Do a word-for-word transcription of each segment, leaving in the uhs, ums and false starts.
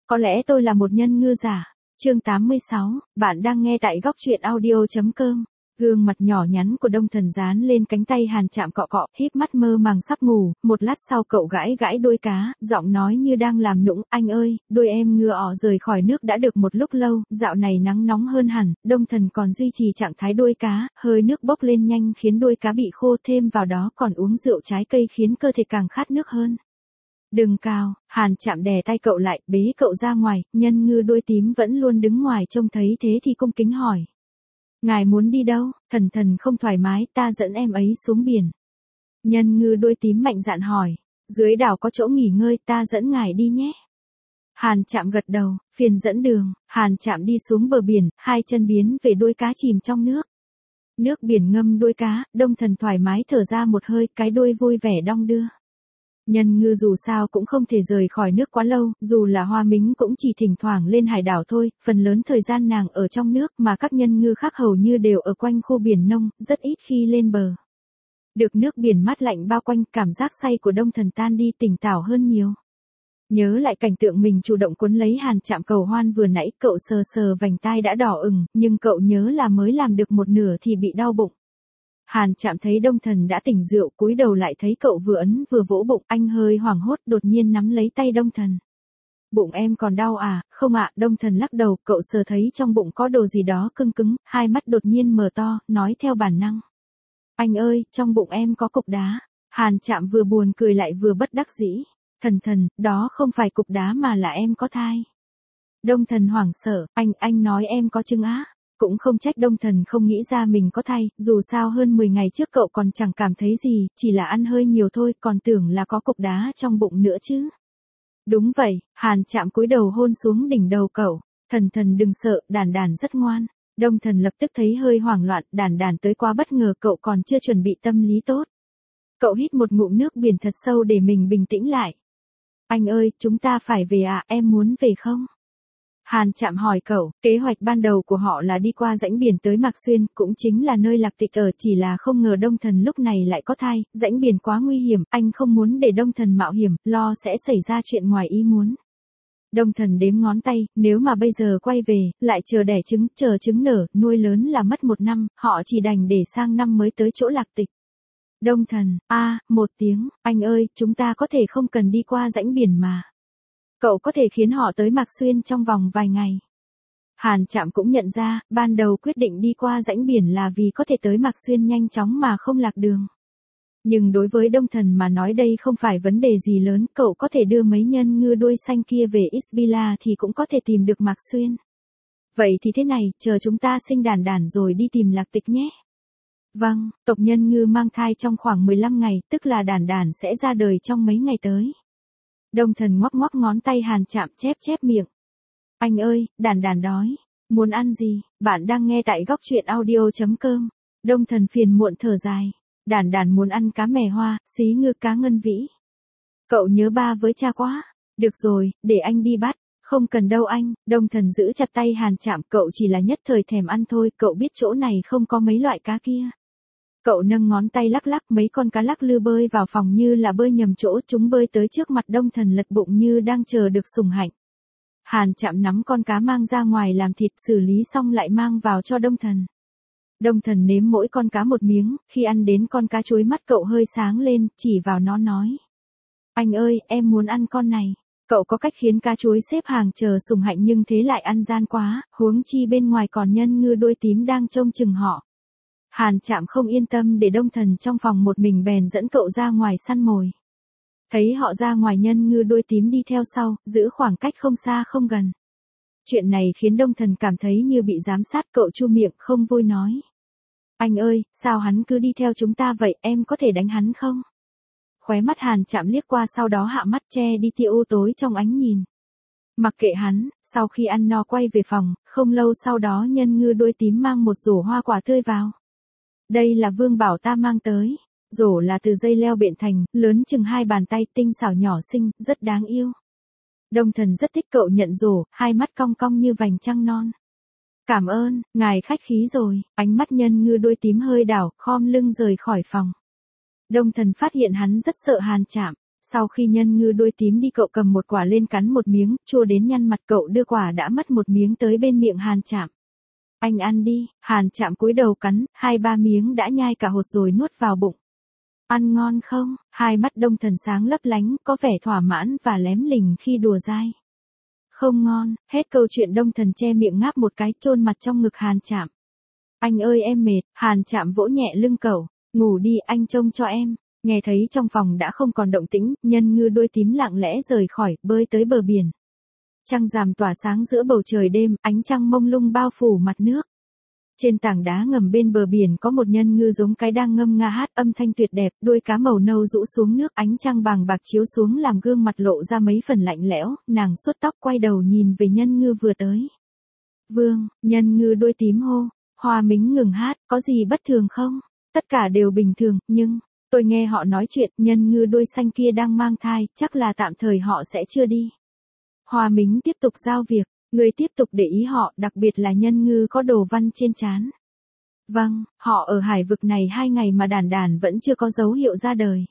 Có lẽ tôi là một nhân ngư giả. Chương tám mươi sáu, bạn đang nghe tại góc truyện audio chấm com. Gương mặt nhỏ nhắn của Đông Thần dán lên cánh tay Hàn Trạm cọ cọ, híp mắt mơ màng sắp ngủ, một lát sau cậu gãi gãi đuôi cá, giọng nói như đang làm nũng, anh ơi, đuôi em ngựa ỏ rời khỏi nước đã được một lúc lâu, dạo này nắng nóng hơn hẳn, Đông Thần còn duy trì trạng thái đuôi cá, hơi nước bốc lên nhanh khiến đuôi cá bị khô, thêm vào đó còn uống rượu trái cây khiến cơ thể càng khát nước hơn. Đừng cào, Hàn Trạm đè tay cậu lại, bế cậu ra ngoài, nhân ngư đuôi tím vẫn luôn đứng ngoài trông thấy thế thì cung kính hỏi. Ngài muốn đi đâu? Thần thần không thoải mái, ta dẫn em ấy xuống biển. Nhân ngư đuôi tím mạnh dạn hỏi. Dưới đảo có chỗ nghỉ ngơi, ta dẫn ngài đi nhé. Hàn Trạm gật đầu, phiền dẫn đường. Hàn Trạm đi xuống bờ biển, hai chân biến về đuôi cá chìm trong nước. Nước biển ngâm đuôi cá, Đông Thần thoải mái thở ra một hơi, cái đuôi vui vẻ đong đưa. Nhân ngư dù sao cũng không thể rời khỏi nước quá lâu, dù là Hoa Mính cũng chỉ thỉnh thoảng lên hải đảo thôi, phần lớn thời gian nàng ở trong nước mà các nhân ngư khác hầu như đều ở quanh khu biển nông, rất ít khi lên bờ. Được nước biển mát lạnh bao quanh, cảm giác say của Đông Thần tan đi, tỉnh táo hơn nhiều. Nhớ lại cảnh tượng mình chủ động cuốn lấy Hàn Trạm cầu hoan vừa nãy, cậu sờ sờ vành tai đã đỏ ửng, nhưng cậu nhớ là mới làm được một nửa thì bị đau bụng. Hàn Trạm thấy Đông Thần đã tỉnh rượu, cúi đầu lại thấy cậu vừa ấn vừa vỗ bụng, anh hơi hoảng hốt đột nhiên nắm lấy tay Đông Thần. Bụng em còn đau à? Không ạ, Đông Thần lắc đầu, cậu sờ thấy trong bụng có đồ gì đó cứng cứng, hai mắt đột nhiên mở to, nói theo bản năng. Anh ơi, trong bụng em có cục đá. Hàn Trạm vừa buồn cười lại vừa bất đắc dĩ. Thần thần, đó không phải cục đá mà là em có thai. Đông Thần hoảng sợ, anh, anh nói em có chứng á. Cũng không trách Đông Thần không nghĩ ra mình có thai, dù sao hơn mười ngày trước cậu còn chẳng cảm thấy gì, chỉ là ăn hơi nhiều thôi, còn tưởng là có cục đá trong bụng nữa chứ. Đúng vậy, Hàn Trạm cúi đầu hôn xuống đỉnh đầu cậu, thần thần đừng sợ, đàn đàn rất ngoan. Đông Thần lập tức thấy hơi hoảng loạn, đàn đàn tới quá bất ngờ, cậu còn chưa chuẩn bị tâm lý tốt. Cậu hít một ngụm nước biển thật sâu để mình bình tĩnh lại. Anh ơi, chúng ta phải về à, em muốn về không? Hàn Trạm hỏi cậu, kế hoạch ban đầu của họ là đi qua rãnh biển tới Mạc Xuyên, cũng chính là nơi Lạc Tịch ở, chỉ là không ngờ Đông Thần lúc này lại có thai, rãnh biển quá nguy hiểm, anh không muốn để Đông Thần mạo hiểm, lo sẽ xảy ra chuyện ngoài ý muốn. Đông Thần đếm ngón tay, nếu mà bây giờ quay về, lại chờ đẻ trứng, chờ trứng nở, nuôi lớn là mất một năm, họ chỉ đành để sang năm mới tới chỗ Lạc Tịch. Đông Thần, a, à, một tiếng, anh ơi, chúng ta có thể không cần đi qua rãnh biển mà. Cậu có thể khiến họ tới Mạc Xuyên trong vòng vài ngày. Hàn Trạm cũng nhận ra, ban đầu quyết định đi qua rãnh biển là vì có thể tới Mạc Xuyên nhanh chóng mà không lạc đường. Nhưng đối với Đông Thần mà nói đây không phải vấn đề gì lớn, cậu có thể đưa mấy nhân ngư đuôi xanh kia về Isbila thì cũng có thể tìm được Mạc Xuyên. Vậy thì thế này, chờ chúng ta sinh đàn đàn rồi đi tìm Lạc Tịch nhé. Vâng, tộc nhân ngư mang thai trong khoảng mười lăm ngày, tức là đàn đàn sẽ ra đời trong mấy ngày tới. Đông Thần ngoắc ngoắc ngón tay Hàn Trạm, chép chép miệng. Anh ơi, đàn đàn đói. Muốn ăn gì? Bạn đang nghe tại góc truyện audio chấm com. Đông Thần phiền muộn thở dài. Đàn đàn muốn ăn cá mè hoa, xí ngư cá ngân vĩ. Cậu nhớ ba với cha quá. Được rồi, để anh đi bắt. Không cần đâu anh. Đông Thần giữ chặt tay Hàn Trạm, cậu chỉ là nhất thời thèm ăn thôi, cậu biết chỗ này không có mấy loại cá kia. Cậu nâng ngón tay lắc lắc, mấy con cá lắc lư bơi vào phòng như là bơi nhầm chỗ, chúng bơi tới trước mặt Đông Thần lật bụng như đang chờ được sủng hạnh. Hàn Trạm nắm con cá mang ra ngoài làm thịt, xử lý xong lại mang vào cho Đông Thần. Đông Thần nếm mỗi con cá một miếng, khi ăn đến con cá chuối mắt cậu hơi sáng lên, chỉ vào nó nói. Anh ơi, em muốn ăn con này. Cậu có cách khiến cá chuối xếp hàng chờ sủng hạnh nhưng thế lại ăn gian quá, huống chi bên ngoài còn nhân ngư đuôi tím đang trông chừng họ. Hàn Trạm không yên tâm để Đông Thần trong phòng một mình bèn dẫn cậu ra ngoài săn mồi. Thấy họ ra ngoài, nhân ngư đuôi tím đi theo sau, giữ khoảng cách không xa không gần. Chuyện này khiến Đông Thần cảm thấy như bị giám sát, cậu chu miệng không vui nói. Anh ơi, sao hắn cứ đi theo chúng ta vậy, em có thể đánh hắn không? Khóe mắt Hàn Trạm liếc qua sau đó hạ mắt che đi tia u tối trong ánh nhìn. Mặc kệ hắn, sau khi ăn no quay về phòng, không lâu sau đó nhân ngư đuôi tím mang một rổ hoa quả tươi vào. Đây là Vương bảo ta mang tới. Rổ là từ dây leo biện thành, lớn chừng hai bàn tay, tinh xảo nhỏ xinh, rất đáng yêu. Đông Thần rất thích cậu nhận rổ, hai mắt cong cong như vành trăng non. Cảm ơn, ngài khách khí rồi. Ánh mắt nhân ngư đuôi tím hơi đảo, khom lưng rời khỏi phòng. Đông Thần phát hiện hắn rất sợ Hàn Trạm. Sau khi nhân ngư đuôi tím đi cậu cầm một quả lên cắn một miếng, chua đến nhăn mặt cậu đưa quả đã mất một miếng tới bên miệng Hàn Trạm. Anh ăn đi, Hàn Trạm cúi đầu cắn, hai ba miếng đã nhai cả hột rồi nuốt vào bụng. Ăn ngon không? Hai mắt Đông Thần sáng lấp lánh, có vẻ thỏa mãn và lém lỉnh khi đùa dai. Không ngon, hết câu chuyện Đông Thần che miệng ngáp một cái, chôn mặt trong ngực Hàn Trạm. Anh ơi em mệt, Hàn Trạm vỗ nhẹ lưng cậu, ngủ đi anh trông cho em. Nghe thấy trong phòng đã không còn động tĩnh, nhân ngư đuôi tím lặng lẽ rời khỏi, bơi tới bờ biển. Trăng rằm tỏa sáng giữa bầu trời đêm, ánh trăng mông lung bao phủ mặt nước. Trên tảng đá ngầm bên bờ biển có một nhân ngư giống cái đang ngâm nga hát, âm thanh tuyệt đẹp, đuôi cá màu nâu rũ xuống nước, ánh trăng vàng bạc chiếu xuống làm gương mặt lộ ra mấy phần lạnh lẽo, nàng xuốt tóc quay đầu nhìn về nhân ngư vừa tới. Vương, nhân ngư đuôi tím hô, Hoa Mính ngừng hát, có gì bất thường không? Tất cả đều bình thường, nhưng, tôi nghe họ nói chuyện, nhân ngư đuôi xanh kia đang mang thai, chắc là tạm thời họ sẽ chưa đi. Hoa Mính tiếp tục giao việc. Người tiếp tục để ý họ, đặc biệt là nhân ngư có đồ văn trên trán. Vâng, họ ở hải vực này hai ngày mà đàn đàn vẫn chưa có dấu hiệu ra đời.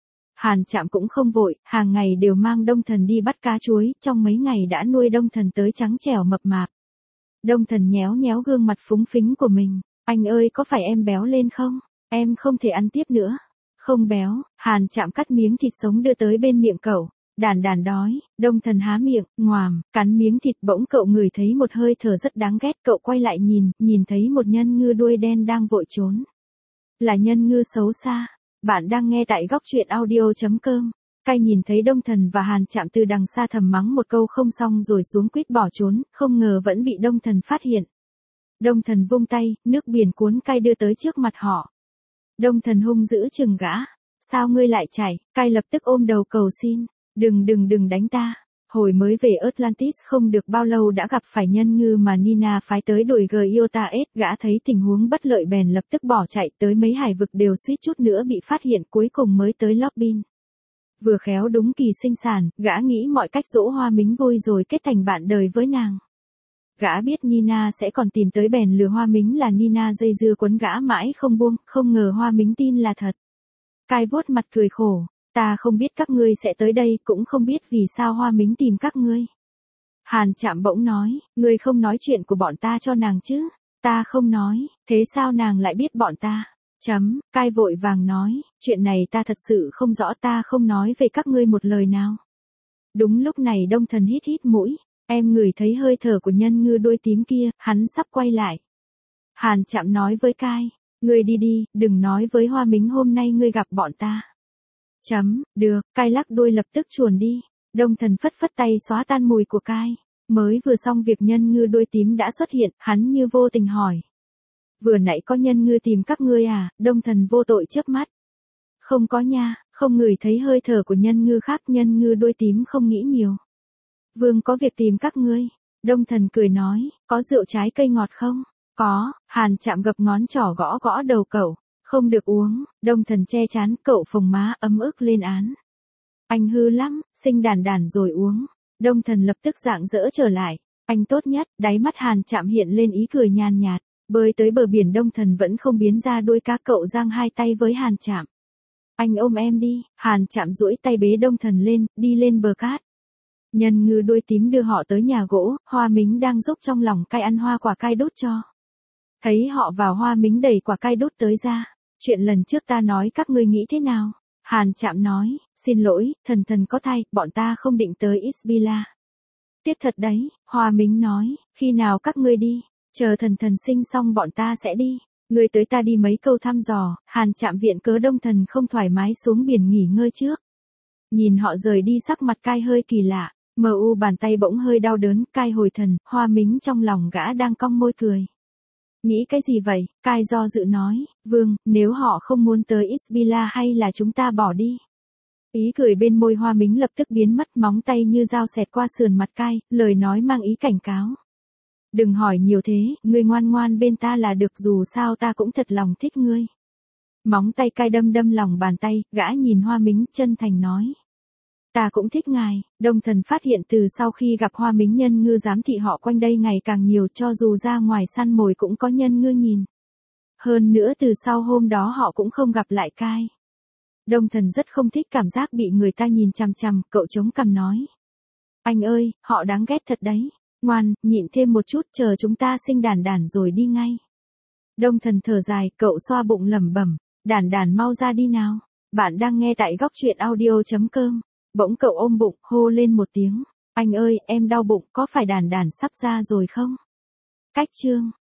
Hàn Trạm cũng không vội, hàng ngày đều mang Đông Thần đi bắt cá chuối, trong mấy ngày đã nuôi Đông Thần tới trắng trẻo mập mạp. Đông Thần nhéo nhéo gương mặt phúng phính của mình, anh ơi có phải em béo lên không? Em không thể ăn tiếp nữa. Không béo, Hàn Trạm cắt miếng thịt sống đưa tới bên miệng cậu. Đàn đàn đói, Đông Thần há miệng, ngoàm, cắn miếng thịt, bỗng cậu ngửi thấy một hơi thở rất đáng ghét, cậu quay lại nhìn, nhìn thấy một nhân ngư đuôi đen đang vội trốn. Là nhân ngư xấu xa. Bạn đang nghe tại góc truyện audio chấm com. Cai nhìn thấy Đông Thần và Hàn Trạm từ đằng xa thầm mắng một câu không xong rồi xuống quýt bỏ trốn, không ngờ vẫn bị Đông Thần phát hiện. Đông Thần vung tay, nước biển cuốn Cai đưa tới trước mặt họ. Đông Thần hung dữ chừng gã. Sao ngươi lại chạy? Cai lập tức ôm đầu cầu xin. Đừng đừng đừng đánh ta. Hồi mới về Atlantis không được bao lâu đã gặp phải nhân ngư mà Nina phái tới đuổi Giota S, gã thấy tình huống bất lợi bèn lập tức bỏ chạy, tới mấy hải vực đều suýt chút nữa bị phát hiện, cuối cùng mới tới Lockbin. Vừa khéo đúng kỳ sinh sản, gã nghĩ mọi cách dỗ Hoa Mính vui rồi kết thành bạn đời với nàng. Gã biết Nina sẽ còn tìm tới bèn lừa Hoa Mính là Nina dây dưa quấn gã mãi không buông, không ngờ Hoa Mính tin là thật. Cai vuốt mặt cười khổ. Ta không biết các ngươi sẽ tới đây, cũng không biết vì sao Hoa Mính tìm các ngươi. Hàn Trạm bỗng nói, ngươi không nói chuyện của bọn ta cho nàng chứ? Ta không nói, thế sao nàng lại biết bọn ta? Chấm, Cai vội vàng nói, chuyện này ta thật sự không rõ, ta không nói về các ngươi một lời nào. Đúng lúc này Đông Thần hít hít mũi, em ngửi thấy hơi thở của nhân ngư đuôi tím kia, hắn sắp quay lại. Hàn Trạm nói với Cai, ngươi đi đi, đừng nói với Hoa Mính hôm nay ngươi gặp bọn ta. Chấm, được, Cai lắc đuôi lập tức chuồn đi. Đông Thần phất phất tay xóa tan mùi của Cai. Mới vừa xong việc nhân ngư đuôi tím đã xuất hiện, hắn như vô tình hỏi. Vừa nãy có nhân ngư tìm các ngươi à? Đông Thần vô tội chớp mắt. Không có nha, không ngửi thấy hơi thở của nhân ngư khác, nhân ngư đuôi tím không nghĩ nhiều. Vương có việc tìm các ngươi. Đông Thần cười nói, có rượu trái cây ngọt không? Có, Hàn Trạm gập ngón trỏ gõ gõ đầu cậu. Không được uống, Đông Thần che chán, cậu phồng má ấm ức lên án. Anh hư lắm, sinh đàn đàn rồi uống. Đông Thần lập tức rạng rỡ trở lại. Anh tốt nhất, đáy mắt Hàn Trạm hiện lên ý cười nhàn nhạt. Bơi tới bờ biển Đông Thần vẫn không biến ra đuôi cá, cậu giang hai tay với Hàn Trạm. Anh ôm em đi, Hàn Trạm duỗi tay bế Đông Thần lên, đi lên bờ cát. Nhân ngư đuôi tím đưa họ tới nhà gỗ, Hoa Mính đang giúp trong lòng Cai ăn hoa quả Cai đút cho. Thấy họ vào, Hoa Mính đẩy quả Cai đút tới ra. Chuyện lần trước ta nói các ngươi nghĩ thế nào? Hàn Trạm nói, xin lỗi, thần thần có thai, bọn ta không định tới Isbila. Tiếc thật đấy, Hoa Mính nói, khi nào các ngươi đi? Chờ thần thần sinh xong bọn ta sẽ đi. Ngươi tới ta đi mấy câu thăm dò. Hàn Trạm viện cớ Đông Thần không thoải mái xuống biển nghỉ ngơi trước. Nhìn họ rời đi sắc mặt Cai hơi kỳ lạ, mờ u bàn tay bỗng hơi đau đớn, Cai hồi thần, Hoa Mính trong lòng gã đang cong môi cười. Nghĩ cái gì vậy? Cai do dự nói, Vương, nếu họ không muốn tới Isbila hay là chúng ta bỏ đi? Ý cười bên môi Hoa Mính lập tức biến mất, móng tay như dao xẹt qua sườn mặt Cai, lời nói mang ý cảnh cáo. Đừng hỏi nhiều thế, ngươi ngoan ngoan bên ta là được, dù sao ta cũng thật lòng thích ngươi. Móng tay Cai đâm đâm lòng bàn tay, gã nhìn Hoa Mính chân thành nói. Ta cũng thích ngài. Đông Thần phát hiện từ sau khi gặp Hoa Mính nhân ngư giám thị họ quanh đây ngày càng nhiều, cho dù ra ngoài săn mồi cũng có nhân ngư nhìn. Hơn nữa từ sau hôm đó họ cũng không gặp lại Cai. Đông Thần rất không thích cảm giác bị người ta nhìn chằm chằm, cậu chống cằm nói. Anh ơi, họ đáng ghét thật đấy. Ngoan, nhịn thêm một chút, chờ chúng ta sinh đàn đàn rồi đi ngay. Đông Thần thở dài, cậu xoa bụng lẩm bẩm, đàn đàn mau ra đi nào. Bạn đang nghe tại góc truyện audio.com. Bỗng cậu ôm bụng, hô lên một tiếng. Anh ơi, em đau bụng, có phải đàn đàn sắp ra rồi không? Cách chương